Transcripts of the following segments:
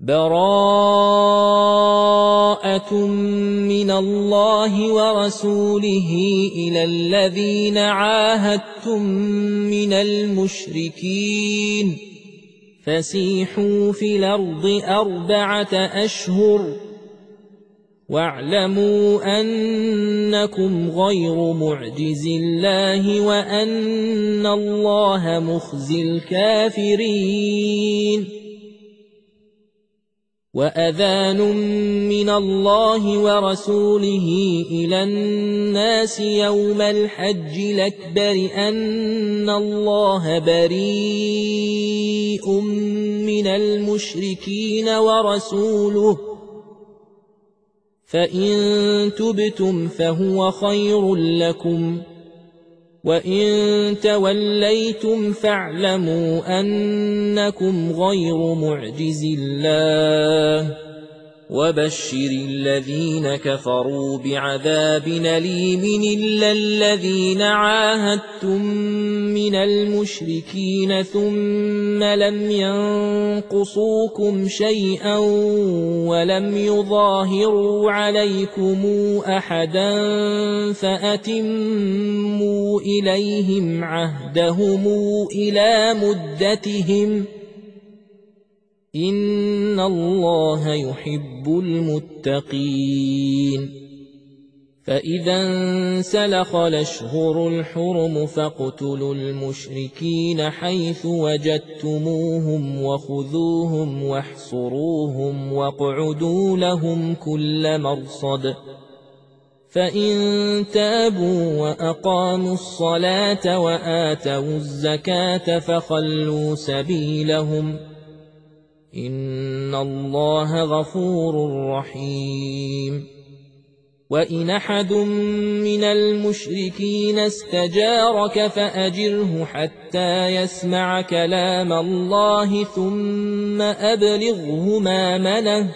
براءة من الله ورسوله إلى الذين عاهدتم من المشركين فسيحوا في الأرض 4 أشهر واعلموا أنكم غير معجز الله وأن الله مخزي الكافرين. وأذان من الله ورسوله إلى الناس يوم الحج الأكبر أن الله بريء من المشركين ورسوله فإن تبتم فهو خير لكم وإن توليتم فاعلموا أنكم غير معجز الله وبشر الذين كفروا بعذاب أليم إلا الذين عاهدتم من المشركين ثم لم ينقصوكم شيئا ولم يظاهروا عليكم أحدا فأتموا إليهم عهدهم إلى مدتهم إن الله يحب المتقين. فإذا انسلخ الأشهر الحرم فاقتلوا المشركين حيث وجدتموهم وخذوهم واحصروهم واقعدوا لهم كل مرصد فإن تابوا وأقاموا الصلاة وآتوا الزكاة فخلوا سبيلهم إن الله غفور رحيم. وإن أحد من المشركين استجارك فأجره حتى يسمع كلام الله ثم أبلغه مأمنه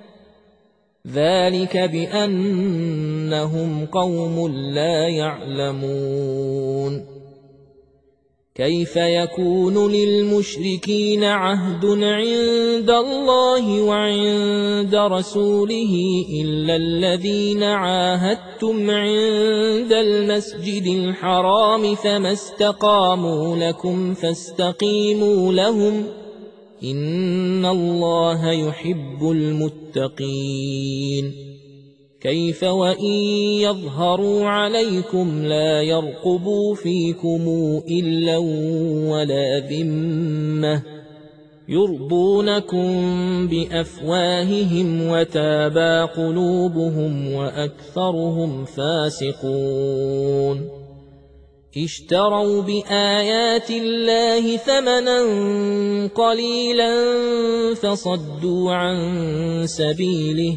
ذلك بأنهم قوم لا يعلمون. كيف يكون للمشركين عهد عند الله وعند رسوله إلا الذين عاهدتم عند المسجد الحرام فما استقاموا لكم فاستقيموا لهم إن الله يحب المتقين. كيف وإن يظهروا عليكم لا يرقبوا فيكم إلا ولا ذمة يرضونكم بأفواههم وتابى قلوبهم وأكثرهم فاسقون. اشتروا بآيات الله ثمنا قليلا فصدوا عن سبيله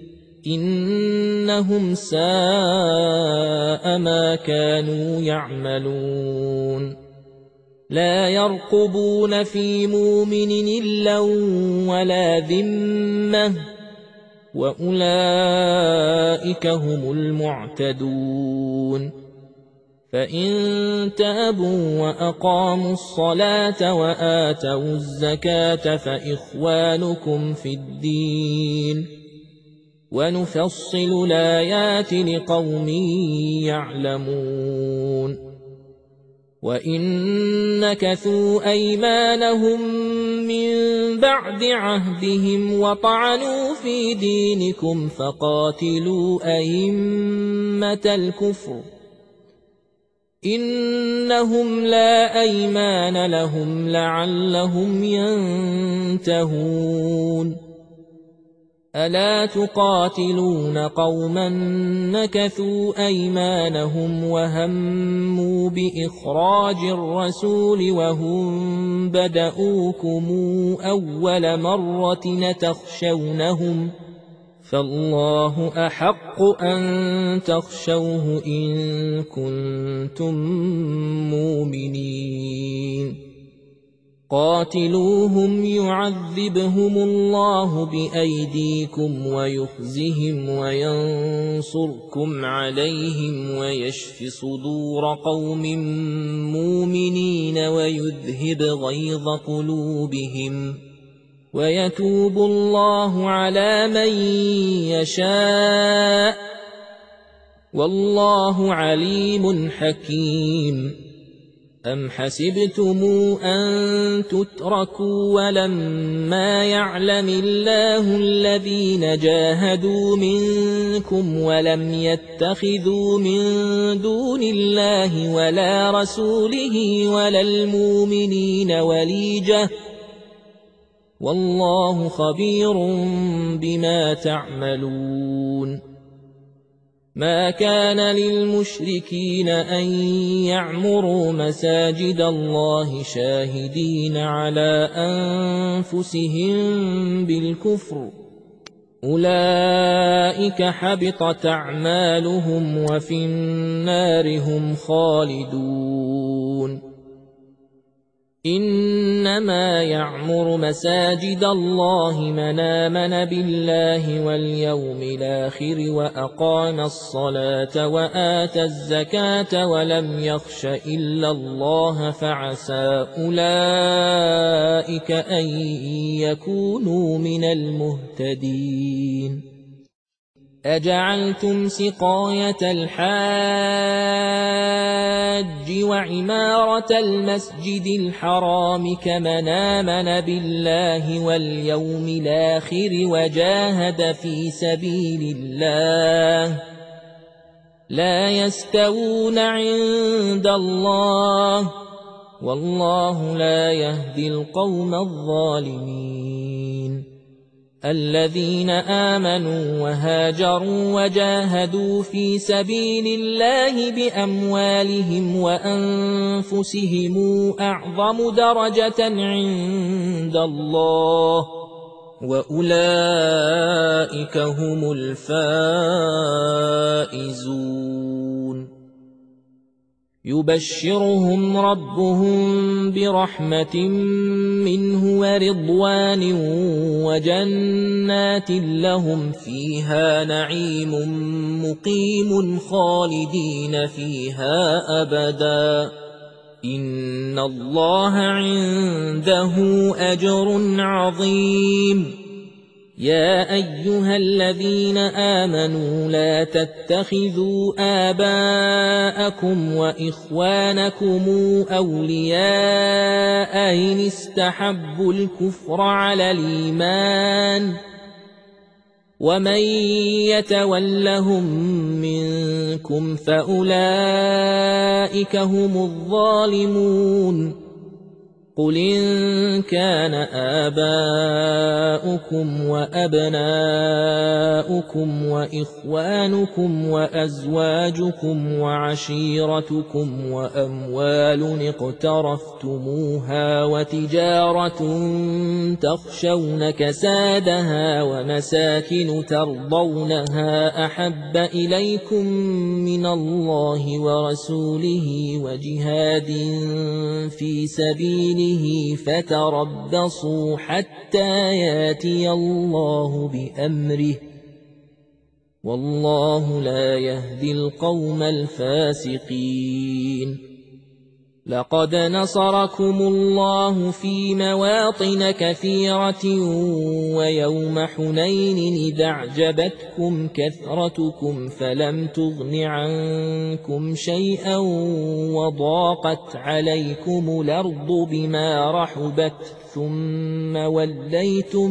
إنهم ساء ما كانوا يعملون. لا يرقبون في مؤمن إلا ولا ذمة وأولئك هم المعتدون. فإن تابوا وأقاموا الصلاة وآتوا الزكاة فإخوانكم في الدين ونفصل الآيات لقوم يعلمون. وإن نكثوا أيمانهم من بعد عهدهم وطعنوا في دينكم فقاتلوا أئمة الكفر إنهم لا أيمان لهم لعلهم ينتهون. ألا تقاتلون قوما نكثوا أيمانهم وهموا بإخراج الرسول وهم بدؤوكم أول مرة تخشونهم فالله أحق أن تخشوه إن كنتم مؤمنين. قاتلوهم يعذبهم الله بأيديكم ويخزهم وينصركم عليهم ويشف صدور قوم مؤمنين ويذهب غيظ قلوبهم ويتوب الله على من يشاء والله عليم حكيم أم حسبتم أن تتركوا ولما يعلم الله الذين جاهدوا منكم ولم يتخذوا من دون الله ولا رسوله ولا المؤمنين وليجة والله خبير بما تعملون ما كان للمشركين أن يعمروا مساجد الله شاهدين على أنفسهم بالكفر أولئك حبطت أعمالهم وفي النار هم خالدون إنما يعمر مساجد الله من آمن بالله واليوم الآخر وأقام الصلاة وآتى الزكاة ولم يخش إلا الله فعسى أولئك أن يكونوا من المهتدين أجعلتم سقاية الحاج وعمارة المسجد الحرام كمن آمن بالله واليوم الآخر وجاهد في سبيل الله لا يستوون عند الله والله لا يهدي القوم الظالمين الذين آمنوا وهاجروا وجاهدوا في سبيل الله بأموالهم وأنفسهم أعظم درجة عند الله وأولئك هم الفائزون يبشرهم ربهم برحمة منه ورضوان وجنات لهم فيها نعيم مقيم خالدين فيها أبدا إن الله عنده أجر عظيم يا أيها الذين آمنوا لا تتخذوا آباءكم وإخوانكم أولياء إن استحبوا الكفر على الإيمان ومن يتولهم منكم فأولئك هم الظالمون قل إن كان آباؤكم وأبناؤكم وإخوانكم وأزواجكم وعشيرتكم وأموال اقترفتموها وتجارة تخشون كسادها ومساكن ترضونها أحب إليكم من الله ورسوله وجهاد في سبيله فتربصوا حتى ياتي الله بأمره والله لا يهدي القوم الفاسقين لقد نصركم الله في مواطن كثيرة ويوم حنين إذ أعجبتكم كثرتكم فلم تغن عنكم شيئا وضاقت عليكم الأرض بما رحبت ثم وليتم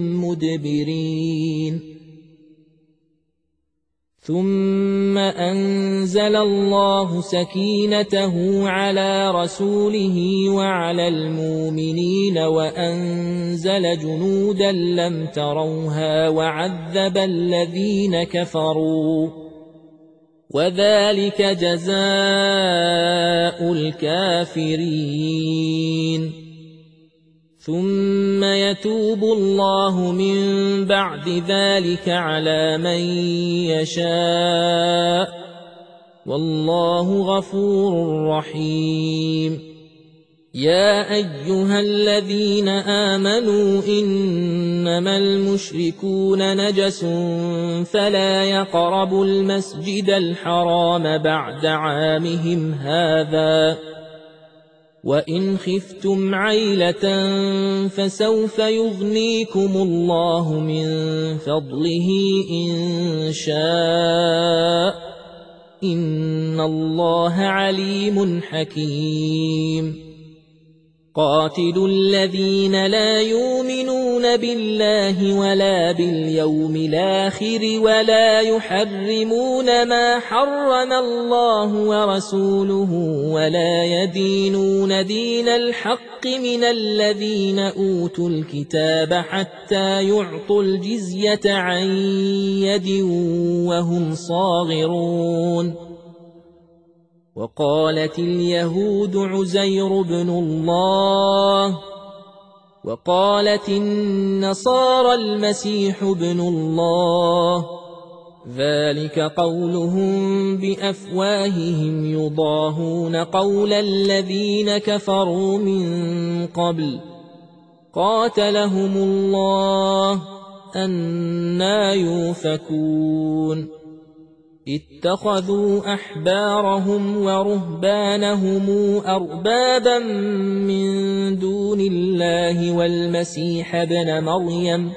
مدبرين ثم أنزل الله سكينته على رسوله وعلى المؤمنين وأنزل جنودا لم تروها وعذب الذين كفروا وذلك جزاء الكافرين ثم يتوب الله من بعد ذلك على من يشاء والله غفور رحيم يا أيها الذين آمنوا إنما المشركون نجس فلا يقربوا المسجد الحرام بعد عامهم هذا وإن خفتم عيلة فسوف يغنيكم الله من فضله إن شاء إن الله عليم حكيم قاتلوا الذين لا يؤمنون بالله ولا باليوم الآخر ولا يحرمون ما حرم الله ورسوله ولا يدينون دين الحق من الذين أوتوا الكتاب حتى يعطوا الجزية عن يد وهم صاغرون وقالت اليهود عزير بن الله وقالت النصارى المسيح بن الله ذلك قولهم بأفواههم يضاهون قول الذين كفروا من قبل قاتلهم الله أنى يؤفكون اتخذوا أحبارهم ورهبانهم أربابا من دون الله والمسيح ابن مريم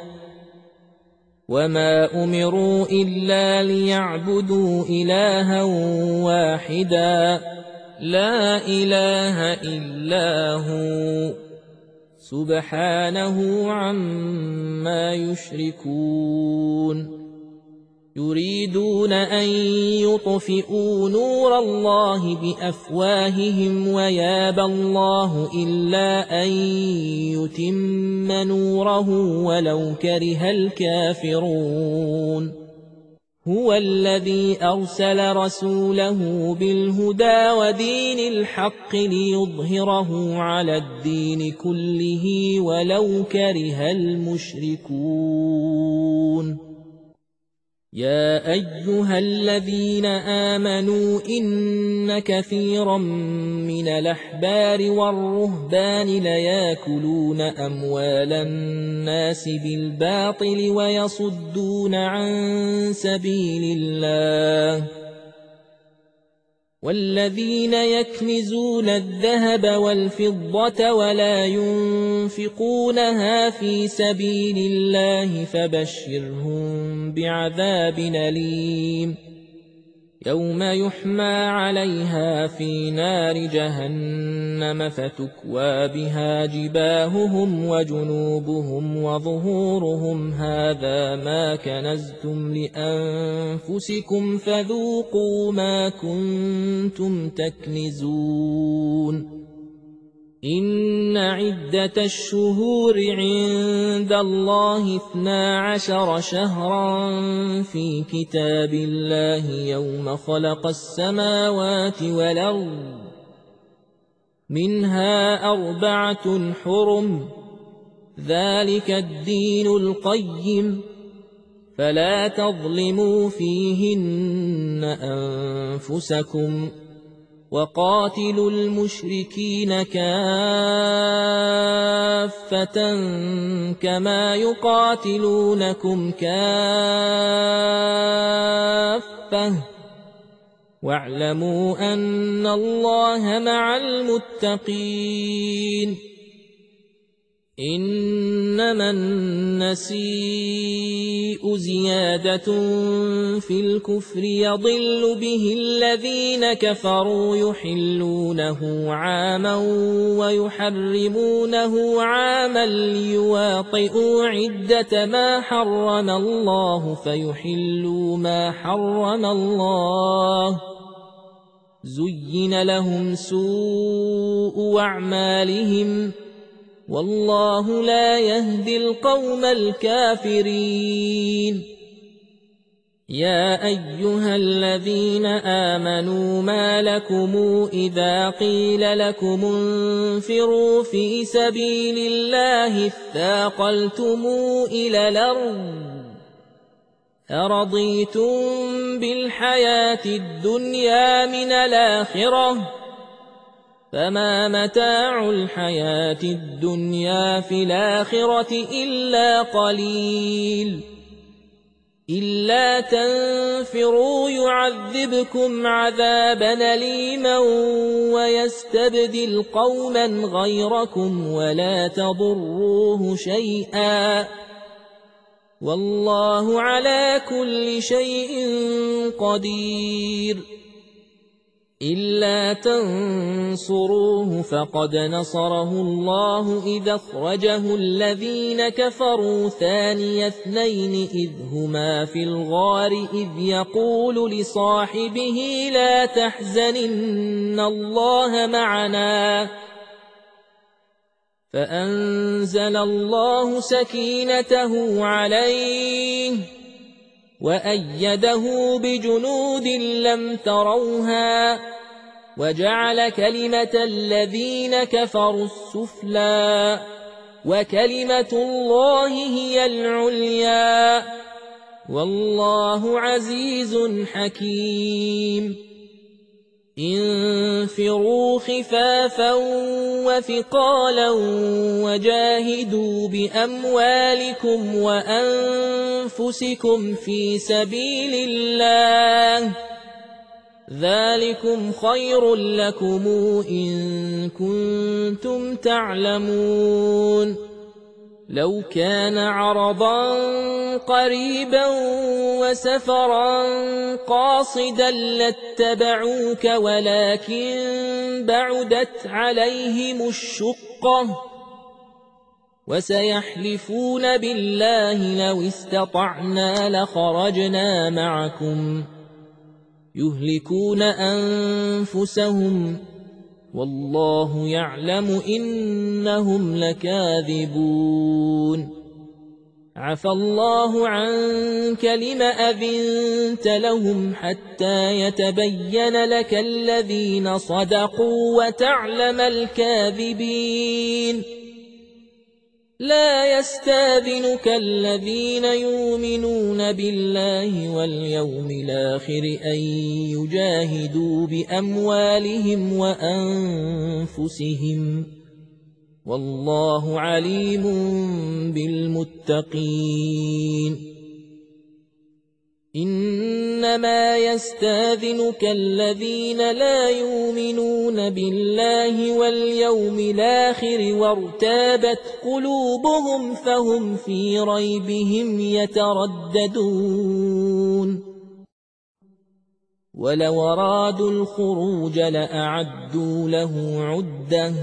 وما أمروا إلا ليعبدوا إلها واحدا لا إله إلا هو سبحانه عما يشركون يريدون أن يطفئوا نور الله بأفواههم ويابى الله إلا أن يتم نوره ولو كره الكافرون هو الذي أرسل رسوله بالهدى ودين الحق ليظهره على الدين كله ولو كره المشركون يا أيها الذين آمنوا إن كثيرا من الأحبار والرهبان ليأكلون أموال الناس بالباطل ويصدون عن سبيل الله والذين يكنزون الذهب والفضة ولا ينفقونها في سبيل الله فبشرهم بعذاب أليم يوم يحمى عليها في نار جهنم فتكوى بها جباههم وجنوبهم وظهورهم هذا ما كنزتم لأنفسكم فذوقوا ما كنتم تكنزون إن عدة الشهور عند الله 12 شهرا في كتاب الله يوم خلق السماوات والأرض منها 4 حرم ذلك الدين القيم فلا تظلموا فيهن أنفسكم وقاتلوا المشركين كافة كما يقاتلونكم كافة واعلموا أن الله مع المتقين إنما النسيء زيادة في الكفر يضل به الذين كفروا يحلونه عاما ويحرمونه عاما ليواطئوا عدة ما حرم الله فيحلوا ما حرم الله زين لهم سوء أعمالهم والله لا يهدي القوم الكافرين يا أيها الذين آمنوا ما لكم إذا قيل لكم انفروا في سبيل الله اثاقلتم إلى الأرض أرضيتم بالحياة الدنيا من الآخرة فما متاع الحياة الدنيا في الآخرة إلا قليل إلا تنفروا يعذبكم عذابا أليما ويستبدل قوما غيركم ولا تضروه شيئا والله على كل شيء قدير إلا تنصروه فقد نصره الله إذا أخرجه الذين كفروا ثاني اثنين إذ هما في الغار إذ يقول لصاحبه لا تحزن إن الله معنا فأنزل الله سكينته عليه وأيده بجنود لم تروها وجعل كلمة الذين كفروا السفلى وكلمة الله هي العليا والله عزيز حكيم انفروا خفافا وثقالا وجاهدوا بأموالكم وأنفسكم في سبيل الله ذلكم خير لكم إن كنتم تعلمون لو كان عرضا قريبا وسفرا قاصدا لاتبعوك ولكن بعدت عليهم الشقة وسيحلفون بالله لو استطعنا لخرجنا معكم يهلكون أنفسهم والله يعلم إنهم لكاذبون عفى الله عنك لم أذنت لهم حتى يتبين لك الذين صدقوا وتعلم الكاذبين لا يستاذنك الذين يؤمنون بالله واليوم الآخر أن يجاهدوا بأموالهم وأنفسهم والله عليم بالمتقين إنما يستاذنك الذين لا يؤمنون بالله واليوم الآخر وارتابت قلوبهم فهم في ريبهم يترددون ولو أرادوا الخروج لأعدوا له عدة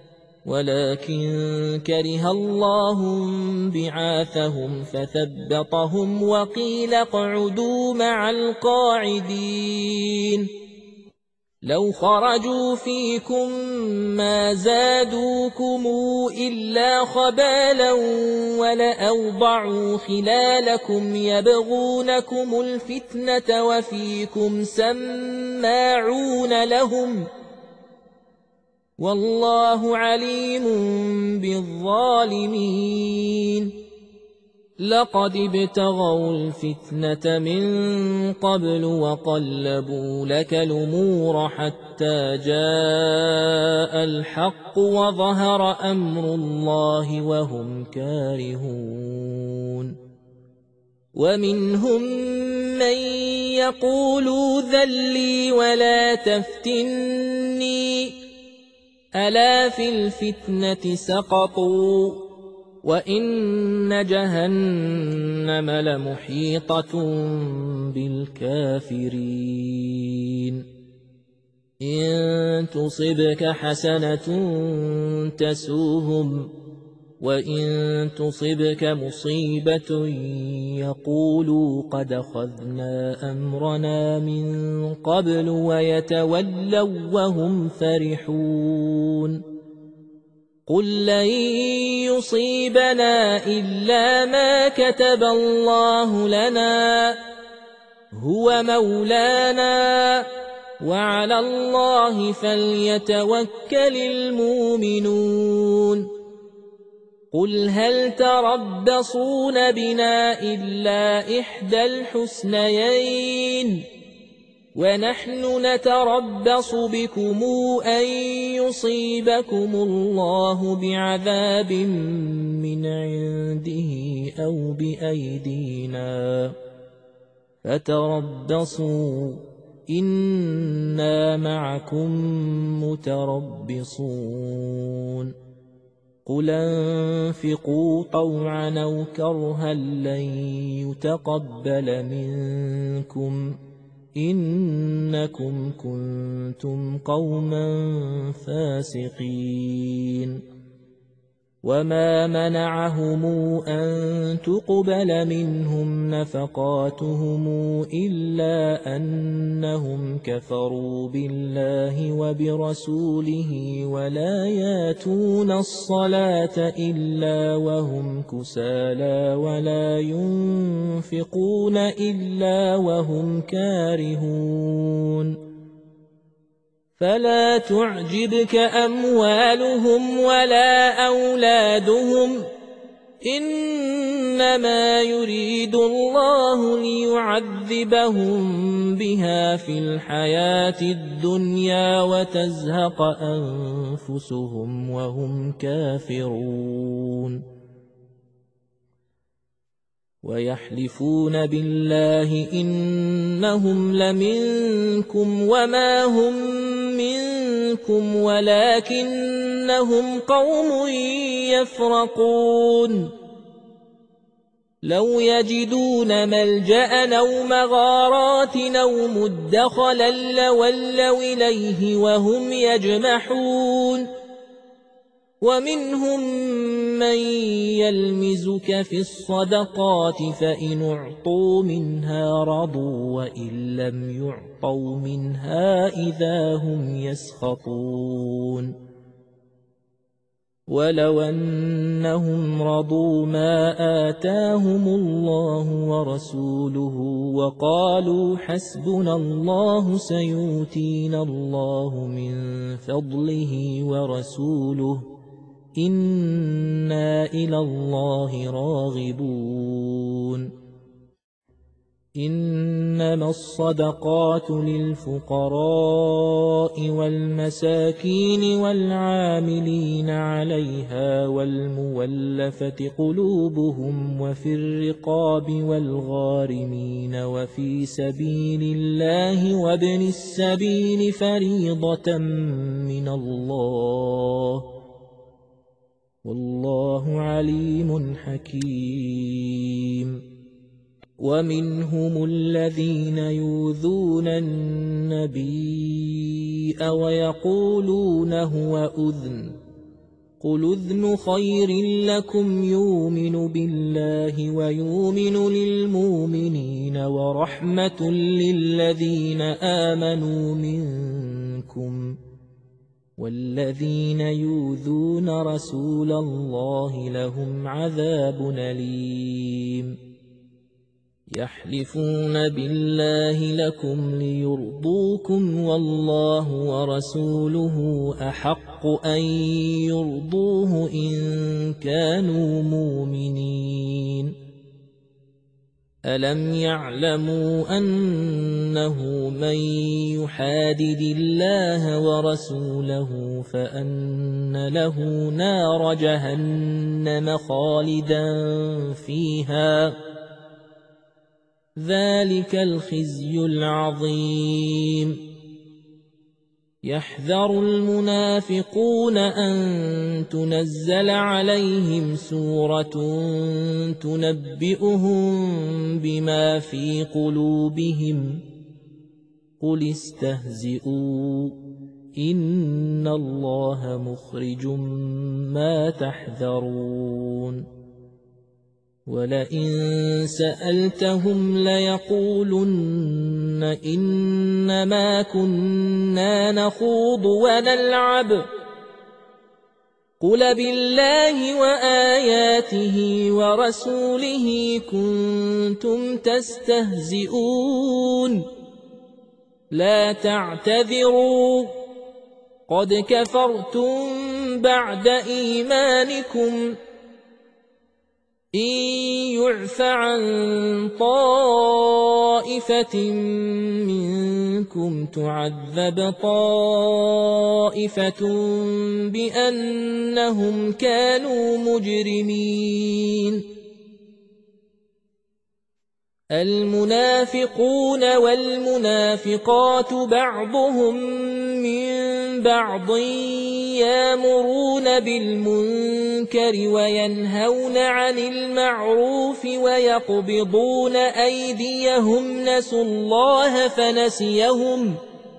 ولكن كره الله بعاثهم فثبطهم وقيل اقعدوا مع القاعدين لو خرجوا فيكم ما زادوكم إلا خبالا ولأوضعوا خلالكم يبغونكم الفتنة وفيكم سماعون لهم والله عليم بالظالمين لقد ابتغوا الفتنة من قبل وقلبوا لك الأمور حتى جاء الحق وظهر أمر الله وهم كارهون ومنهم من يقول ذل لي ولا تفتني ألا في الفتنة سقطوا وإن جهنم لمحيطة بالكافرين إن تصبك حسنة تسوهم وإن تصبك مصيبة يقولوا قد أخذنا أمرنا من قبل ويتولوا وهم فرحون قل لن يصيبنا إلا ما كتب الله لنا هو مولانا وعلى الله فليتوكل المؤمنون قل هل تربصون بنا إلا إحدى الحسنيين ونحن نتربص بكم أن يصيبكم الله بعذاب من عنده أو بأيدينا فتربصوا إنا معكم متربصون قل انفقوا طوعا أو كرها لن يتقبل منكم إنكم كنتم قوما فاسقين وما منعهم أن تقبل منهم نفقاتهم إلا أنهم كفروا بالله وبرسوله ولا ياتون الصلاة إلا وهم كسالى ولا ينفقون إلا وهم كارهون فلا تعجبك أموالهم ولا أولادهم إنما يريد الله ليعذبهم بها في الحياة الدنيا وتزهق أنفسهم وهم كافرون ويحلفون بالله إنهم لمنكم وما هم منكم ولكنهم قوم يفرقون لو يجدون ملجأ أو مغارات أو مدخلا لولوا إليه وهم يجمحون ومنهم من يلمزك في الصدقات فإن أعطوا منها رضوا وإن لم يعطوا منها إذا هم يسخطون ولو أنهم رضوا ما آتاهم الله ورسوله وقالوا حسبنا الله سيؤتينا الله من فضله ورسوله إنا إلى الله راغبون إنما الصدقات للفقراء والمساكين والعاملين عليها والمولفة قلوبهم وفي الرقاب والغارمين وفي سبيل الله وابن السبيل فريضة من الله والله عليم حكيم ومنهم الذين يؤذون النبي ويقولون هو أذن قل أذن خير لكم يؤمن بالله ويؤمن للمؤمنين ورحمة للذين آمنوا منكم والذين يؤذون رسول الله لهم عذاب أليم يحلفون بالله لكم ليرضوكم والله ورسوله أحق أن يرضوه إن كانوا مؤمنين ألم يعلموا أنه من يحادد الله ورسوله فأن له نار جهنم خالدا فيها ذلك الخزي العظيم يحذر المنافقون أن تنزل عليهم سورة تنبئهم بما في قلوبهم قل استهزئوا إن الله مخرج ما تحذرون ولئن سألتهم ليقولن إنما كنا نخوض ونلعب قل بالله وآياته ورسوله كنتم تستهزئون لا تعتذروا قد كفرتم بعد إيمانكم إن يعف عن طائفة منكم تعذب طائفة بأنهم كانوا مجرمين المنافقون والمنافقات بعضهم من بعض يأمرون بالمنكر وينهون عن المعروف ويقبضون أيديهم نسوا الله فنسيهم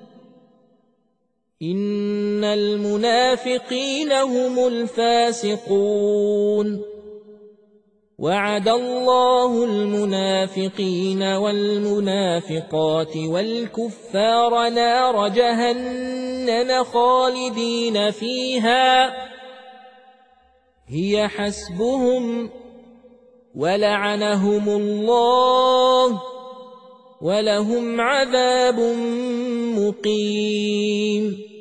إن المنافقين هم الفاسقون وعد الله المنافقين والمنافقات والكفار نار جهنم خالدين فيها هي حسبهم ولعنهم الله ولهم عذاب مقيم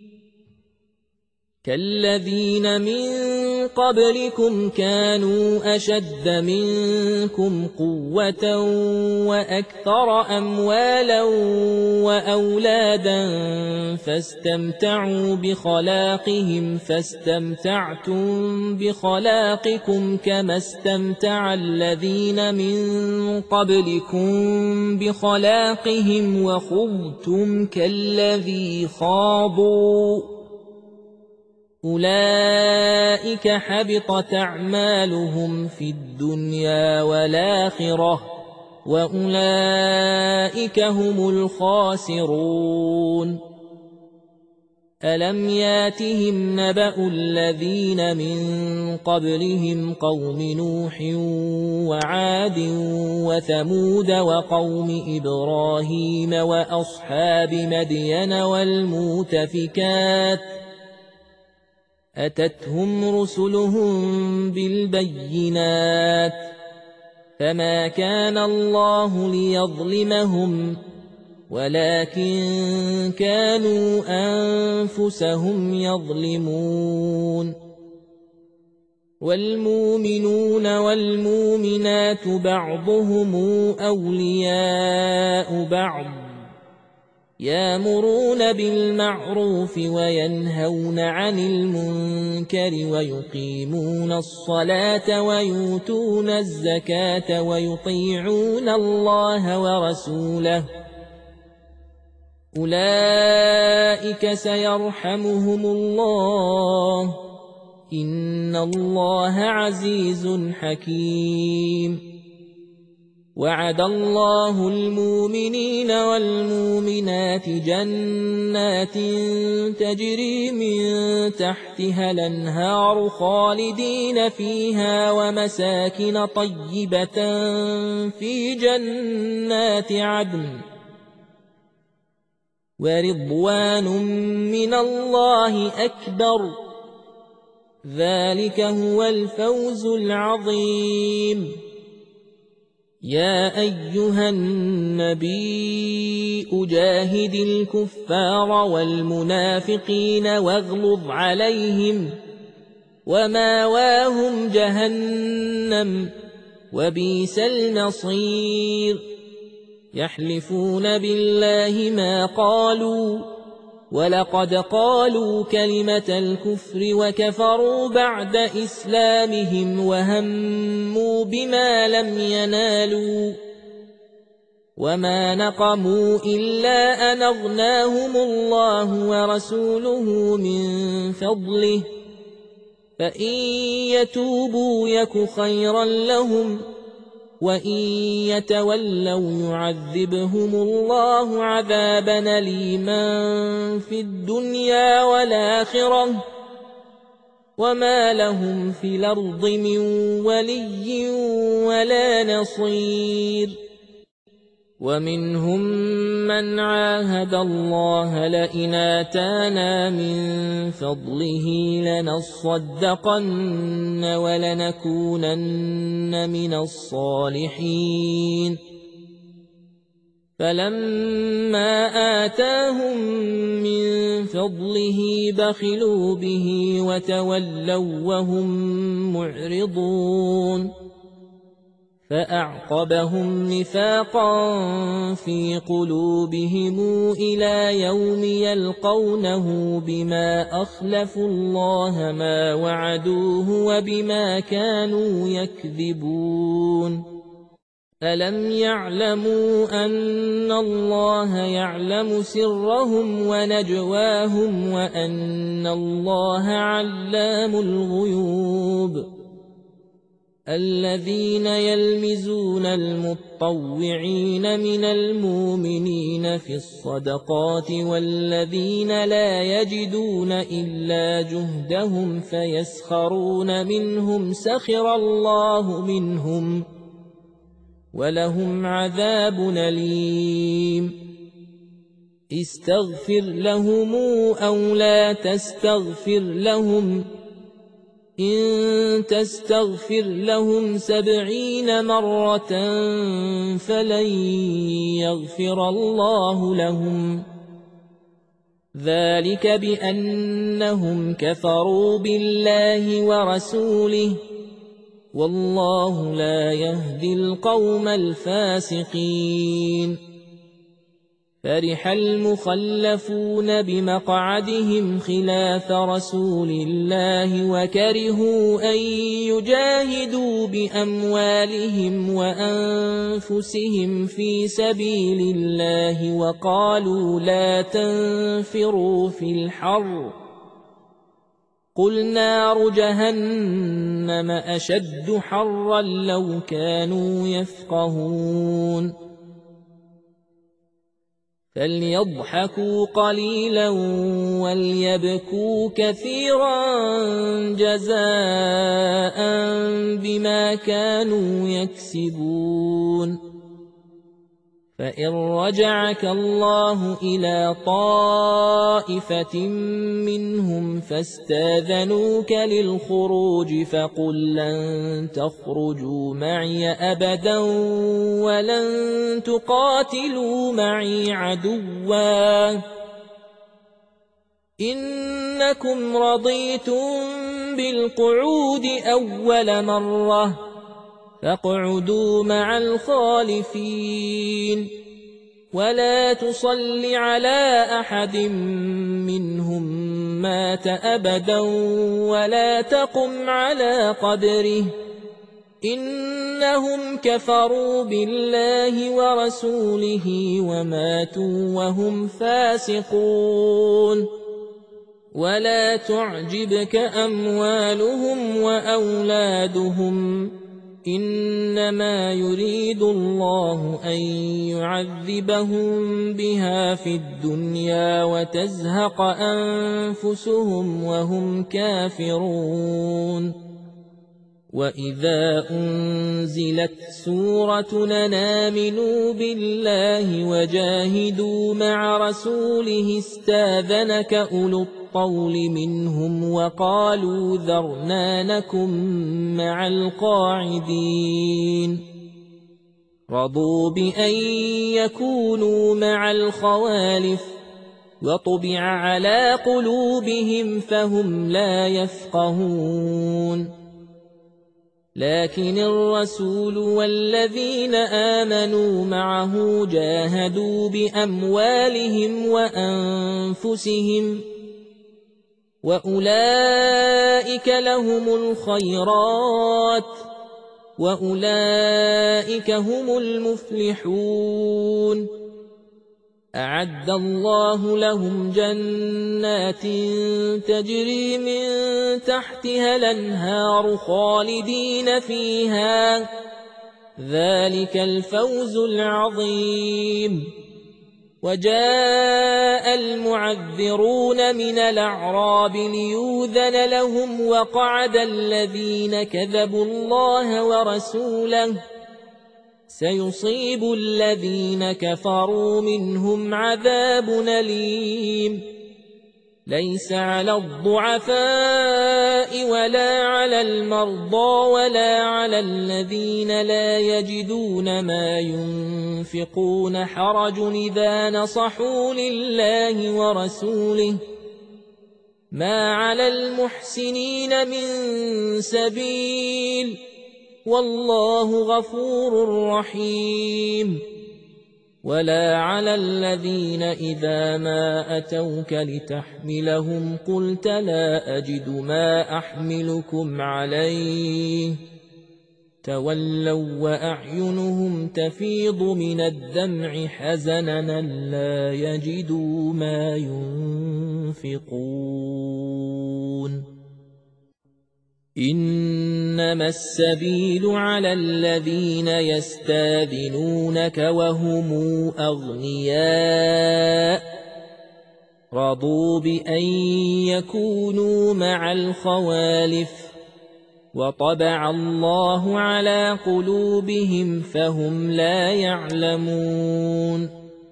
كالذين من قبلكم كانوا أشد منكم قوة وأكثر أموالا وأولادا فاستمتعوا بخلاقهم فاستمتعتم بخلاقكم كما استمتع الذين من قبلكم بخلاقهم وخضتم كالذي خاضوا أولئك حبطت أعمالهم في الدنيا والآخرة وأولئك هم الخاسرون ألم ياتهم نبأ الذين من قبلهم قوم نوح وعاد وثمود وقوم إبراهيم وأصحاب مدين والمؤتفكات أتتهم رسلهم بالبينات فما كان الله ليظلمهم ولكن كانوا أنفسهم يظلمون والمؤمنون والمؤمنات بعضهم أولياء بعض يأمرون بالمعروف وينهون عن المنكر ويقيمون الصلاة ويؤتون الزكاة ويطيعون الله ورسوله أولئك سيرحمهم الله إن الله عزيز حكيم وعد الله المؤمنين والمؤمنات جنات تجري من تحتها الأنهار خالدين فيها ومساكن طيبة في جنات عدن ورضوان من الله أكبر ذلك هو الفوز العظيم يا أيها النبي أجاهد الكفار والمنافقين واغلظ عليهم وماواهم جهنم وبئس المصير يحلفون بالله ما قالوا ولقد قالوا كلمة الكفر وكفروا بعد إسلامهم وهموا بما لم ينالوا وما نقموا إلا أن أغناهم الله ورسوله من فضله فإن يتوبوا يك خيرا لهم وإن يتولوا يعذبهم الله عذابا أليما في الدنيا والآخرة وما لهم في الأرض من ولي ولا نصير ومنهم من عاهد الله لئن آتانا من فضله لنصدقن ولنكونن من الصالحين فلما آتاهم من فضله بخلوا به وتولوا وهم معرضون فأعقبهم نفاقا في قلوبهم إلى يوم يلقونه بما أخلفوا الله ما وعدوه وبما كانوا يكذبون ألم يعلموا أن الله يعلم سرهم ونجواهم وأن الله علام الغيوب الذين يلمزون المطوعين من المؤمنين في الصدقات والذين لا يجدون إلا جهدهم فيسخرون منهم سخر الله منهم ولهم عذاب أليم استغفر لهم أو لا تستغفر لهم إن تستغفر لهم 70 مرة فلن يغفر الله لهم ذلك بأنهم كفروا بالله ورسوله والله لا يهدي القوم الفاسقين فرح المخلفون بمقعدهم خلاف رسول الله وكرهوا أن يجاهدوا بأموالهم وأنفسهم في سبيل الله وقالوا لا تنفروا في الحر قل نار جهنم أشد حرا لو كانوا يفقهون فليضحكوا قليلا وليبكوا كثيرا جزاء بما كانوا يكسبون فإن رجعك الله إلى طائفة منهم فاستاذنوك للخروج فقل لن تخرجوا معي أبدا ولن تقاتلوا معي عدوا إنكم رضيتم بالقعود أول مرة فاقعدوا مع الخالفين ولا تصل على أحد منهم مات أبدا ولا تقم على قبره إنهم كفروا بالله ورسوله وماتوا وهم فاسقون ولا تعجبك أموالهم وأولادهم إنما يريد الله أن يعذبهم بها في الدنيا وتزهق أنفسهم وهم كافرون وإذا أنزلت سورة آمنوا بالله وجاهدوا مع رسوله استاذنك أولو الطول منهم وقالوا ذرنا نكن مع القاعدين رضوا بأن يكونوا مع الخوالف وطبع على قلوبهم فهم لا يفقهون لكن الرسول والذين آمنوا معه جاهدوا بأموالهم وأنفسهم وأولئك لهم الخيرات وأولئك هم المفلحون أعد الله لهم جنات تجري من تحتها الأنهار خالدين فيها ذلك الفوز العظيم وجاء المعذرون من الأعراب ليؤذن لهم وقعد الذين كذبوا الله ورسوله سيصيب الذين كفروا منهم عذاب أليم ليس على الضعفاء ولا على المرضى ولا على الذين لا يجدون ما ينفقون حرج إذا نصحوا لله ورسوله ما على المحسنين من سبيل والله غفور رحيم ولا على الذين إذا ما أتوك لتحملهم قلت لا أجد ما أحملكم عليه تولوا وأعينهم تفيض من الدمع حزنا لا يجدوا ما ينفقون إنما السبيل على الذين يستاذنونك وهم أغنياء رضوا بأن يكونوا مع الخوالف وطبع الله على قلوبهم فهم لا يعلمون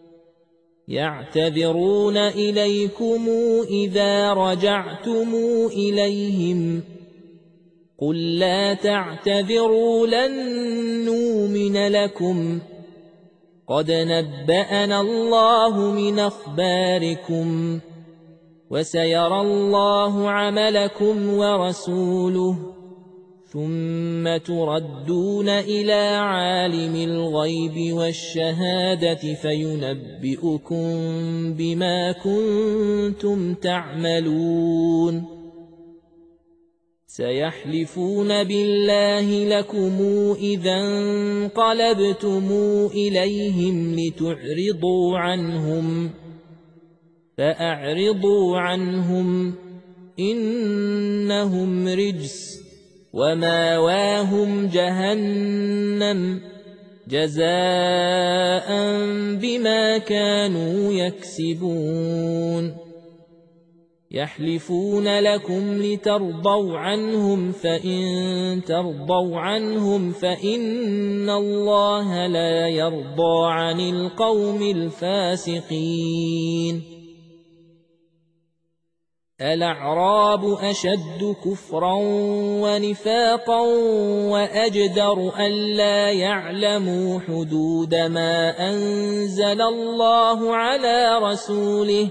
يعتذرون إليكم إذا رجعتم إليهم قل لا تعتذروا لن نؤمن لكم قد نبأنا الله من أخباركم وسيرى الله عملكم ورسوله ثم تردون إلى عالم الغيب والشهادة فينبئكم بما كنتم تعملون سيحلفون بالله لكم إذا انقلبتم إليهم لتعرضوا عنهم فأعرضوا عنهم إنهم رجس وماواهم جهنم جزاء بما كانوا يكسبون يحلفون لكم لترضوا عنهم فإن ترضوا عنهم فإن الله لا يرضى عن القوم الفاسقين الأعراب أشد كفرا ونفاقا وأجدر ألا يعلموا حدود ما أنزل الله على رسوله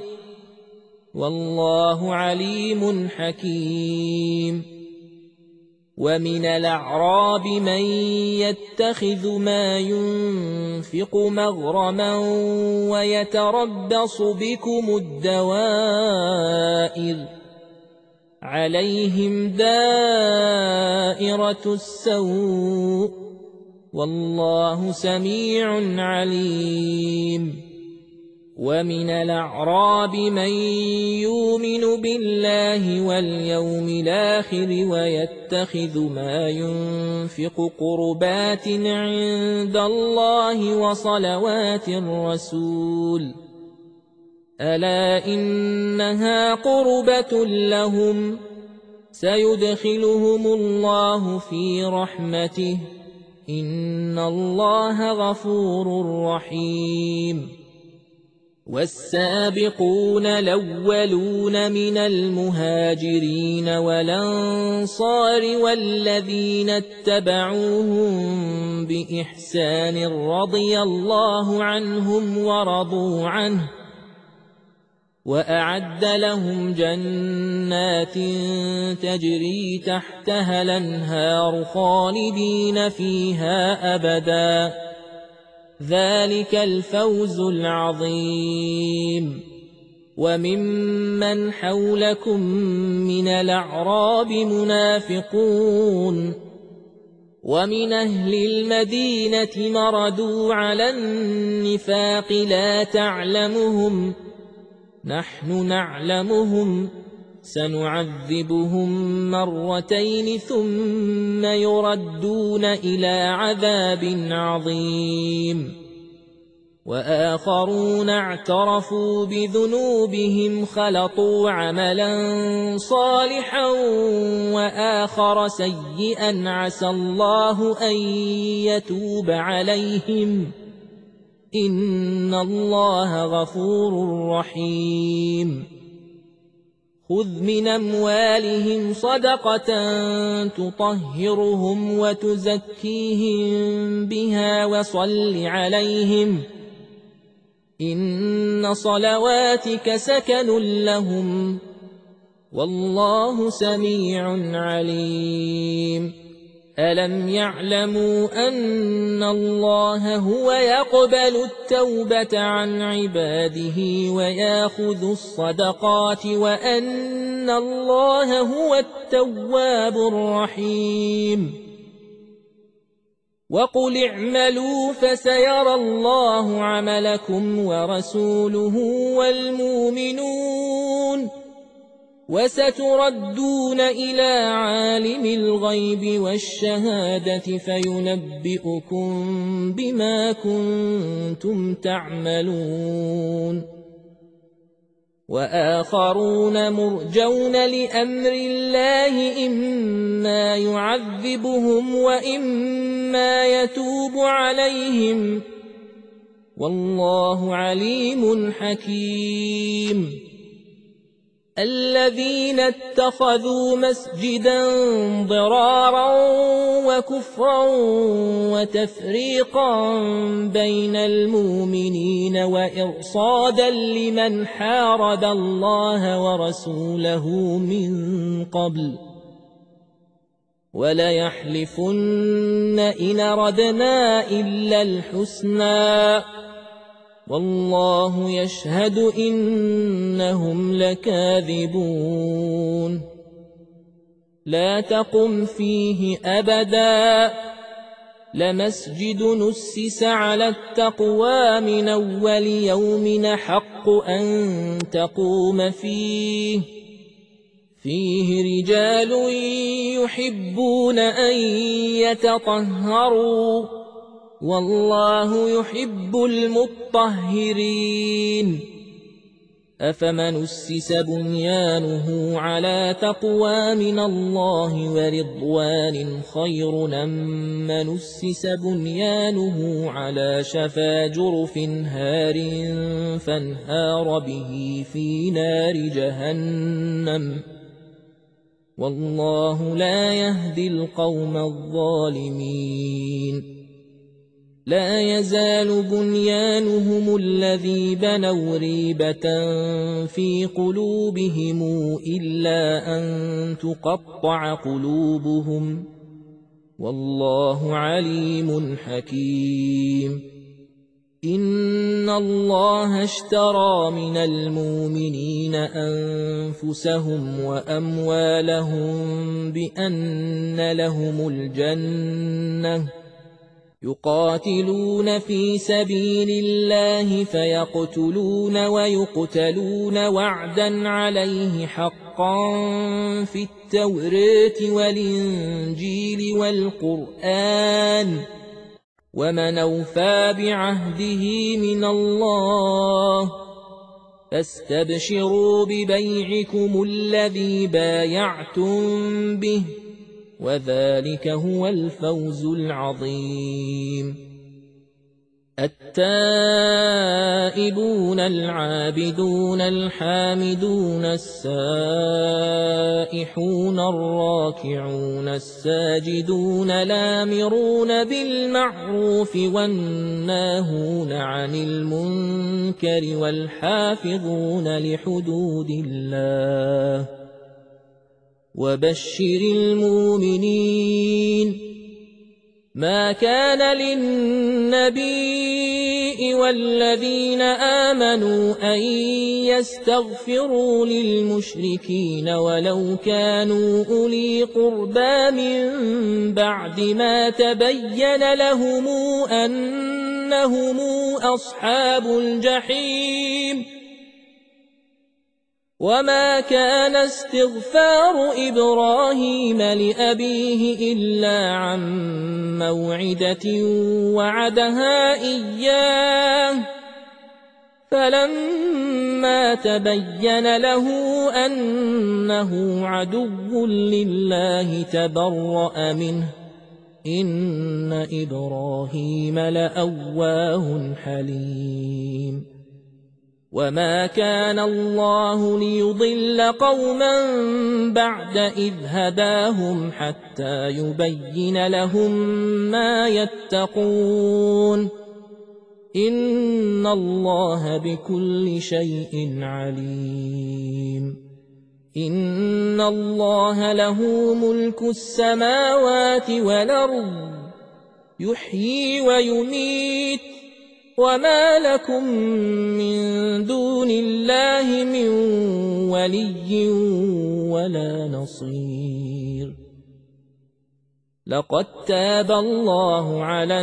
والله عليم حكيم ومن الأعراب من يتخذ ما ينفق مغرما ويتربص بكم الدوائر عليهم دائرة السوء والله سميع عليم ومن الأعراب من يؤمن بالله واليوم الآخر ويتخذ ما ينفق قربات عند الله وصلوات الرسول ألا إنها قربة لهم سيدخلهم الله في رحمته إن الله غفور رحيم والسابقون الأولون من المهاجرين والأنصار والذين اتبعوهم بإحسان رضي الله عنهم ورضوا عنه وأعد لهم جنات تجري تحتها الأنهار خالدين فيها أبداً ذلك الفوز العظيم وممن حولكم من الأعراب منافقون ومن أهل المدينة مردوا على النفاق لا تعلمهم نحن نعلمهم سنعذبهم مرتين ثم يردون إلى عذاب عظيم وآخرون اعترفوا بذنوبهم خلطوا عملا صالحا وآخر سيئا عسى الله أن يتوب عليهم إن الله غفور رحيم خذ من أموالهم صدقة تطهرهم وتزكيهم بها وصل عليهم إن صلواتك سكن لهم والله سميع عليم ألم يعلموا أن الله هو يقبل التوبة عن عباده ويأخذ الصدقات وأن الله هو التواب الرحيم وقل اعملوا فسيرى الله عملكم ورسوله والمؤمنون وستردون إلى عالم الغيب والشهادة فينبئكم بما كنتم تعملون وآخرون مرجون لأمر الله إما يعذبهم وإما يتوب عليهم والله عليم حكيم الذين اتخذوا مسجدا ضرارا وكفرا وتفريقا بين المؤمنين وإرصادا لمن حارب الله ورسوله من قبل وليحلفن إن أردنا إلا الحسنى والله يشهد إنهم لكاذبون لا تقم فيه أبدا لمسجد نسس على التقوى من أول يوم حق أن تقوم فيه رجال يحبون أن يتطهروا والله يحب المطهرين أفمن أسس بنيانه على تقوى من الله ورضوان خير أم من أسس بنيانه على شفا جرف هار فانهار به في نار جهنم والله لا يهدي القوم الظالمين لا يزال بنيانهم الذي بنوا ريبة في قلوبهم إلا أن تقطع قلوبهم والله عليم حكيم إن الله اشترى من المؤمنين أنفسهم وأموالهم بأن لهم الجنة يقاتلون في سبيل الله فيقتلون ويقتلون وعدا عليه حقا في التوراة والإنجيل والقرآن ومن أوفى بعهده من الله فاستبشروا ببيعكم الذي بايعتم به وذلك هو الفوز العظيم التائبون العابدون الحامدون السائحون الراكعون الساجدون الآمرون بالمعروف والناهون عن المنكر والحافظون لحدود الله وبشر المؤمنين ما كان للنبي والذين آمنوا أن يستغفروا للمشركين ولو كانوا أولي قربى من بعد ما تبين لهم أنهم أصحاب الجحيم وما كان استغفار إبراهيم لأبيه إلا عن موعدة وعدها إياه فلما تبين له أنه عدو لله تبرأ منه إن إبراهيم لأواه حليم وما كان الله ليضل قوما بعد إذ هداهم حتى يبين لهم ما يتقون إن الله بكل شيء عليم إن الله له ملك السماوات والأرض يحيي ويميت وما لكم من دون الله من ولي ولا نصير لقد تاب الله على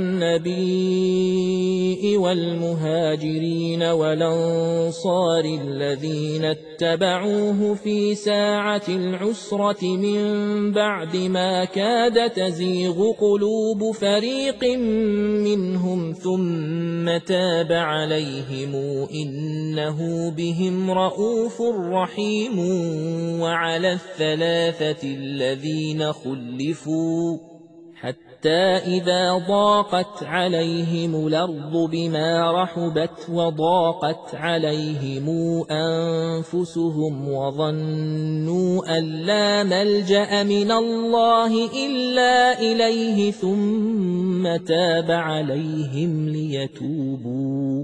النبي والمهاجرين والأنصار الذين اتبعوه في ساعة العسرة من بعد ما كاد تزيغ قلوب فريق منهم ثم تاب عليهم إنه بهم رءوف رحيم. وعلى الثلاثة الذين خلفوا حتى إذا ضاقت عليهم الأرض بما رحبت وضاقت عليهم أنفسهم وظنوا أن لا ملجأ من الله إلا إليه ثم تاب عليهم ليتوبوا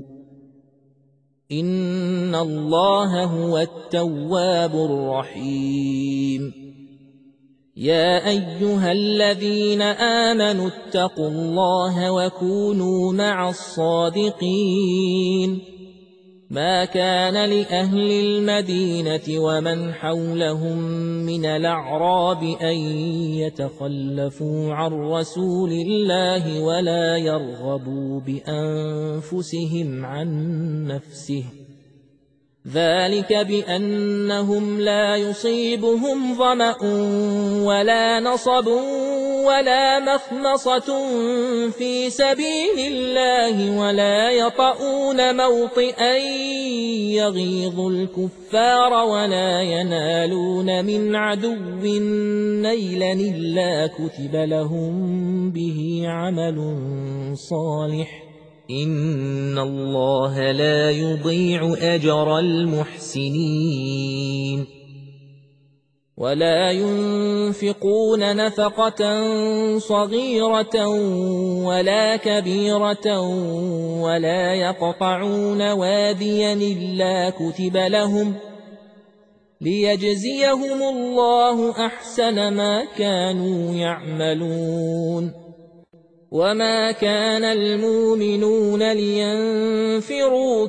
إن الله هو التواب الرحيم. يا أيها الذين آمنوا اتقوا الله وكونوا مع الصادقين. ما كان لأهل المدينة ومن حولهم من الأعراب أن يتخلفوا عن رسول الله ولا يرغبوا بأنفسهم عن نفسه، ذلك بأنهم لا يصيبهم ظمأ ولا نصب ولا مخمصة في سبيل الله ولا يطؤون موطئا يغيظ الكفار ولا ينالون من عدو نيلا إلا كتب لهم به عمل صالح إن الله لا يضيع أجر المحسنين. ولا ينفقون نفقة صغيرة ولا كبيرة ولا يقطعون واديا إلا كتب لهم ليجزيهم الله أحسن ما كانوا يعملون. وما كان المؤمنون لينفروا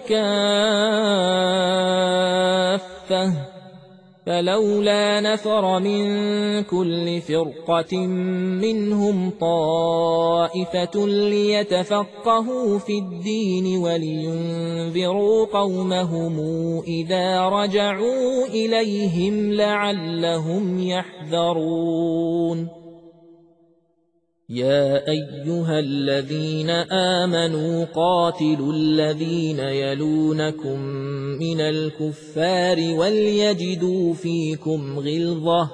كافة فلولا نفر من كل فرقة منهم طائفة ليتفقهوا في الدين ولينذروا قومهم إذا رجعوا إليهم لعلهم يحذرون. يا أيها الذين آمنوا قاتلوا الذين يلونكم من الكفار وليجدوا فيكم غلظة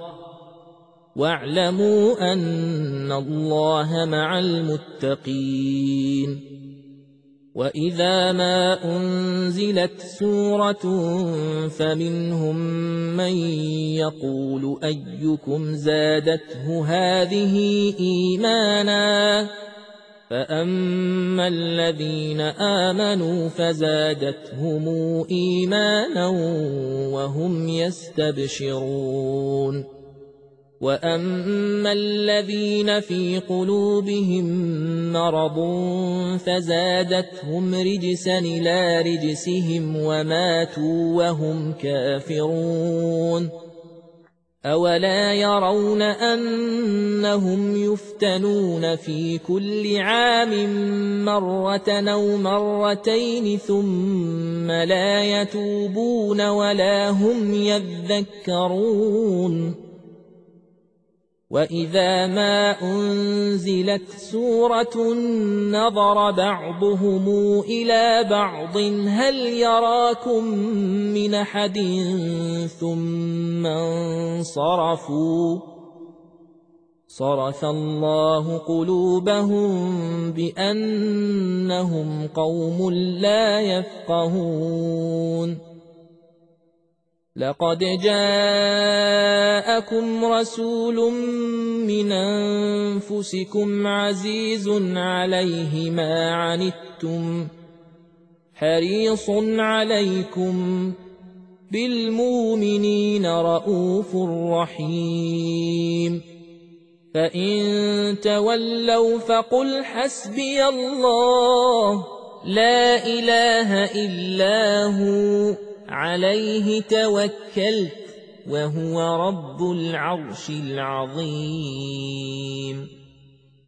واعلموا أن الله مع المتقين. وإذا ما أنزلت سورة فمنهم من يقول أيكم زادته هذه إيمانا فأما الذين آمنوا فزادتهم إيمانا وهم يستبشرون. وأما الذين في قلوبهم مرض فزادتهم رجسا إلى رجسهم وماتوا وهم كافرون. أولا يرون أنهم يفتنون في كل عام مرة أو مرتين ثم لا يتوبون ولا هم يذكرون. وإذا ما أنزلت سورة نظر بعضهم إلى بعض هل يراكم من أحد ثم انصرفوا صرف الله قلوبهم بأنهم قوم لا يفقهون. لقد جاءكم رسول من أنفسكم عزيز عليه ما عنتم حريص عليكم بالمؤمنين رءوف رحيم. فإن تولوا فقل حسبي الله لا إله إلا هو عليه توكلت وهو رب العرش العظيم.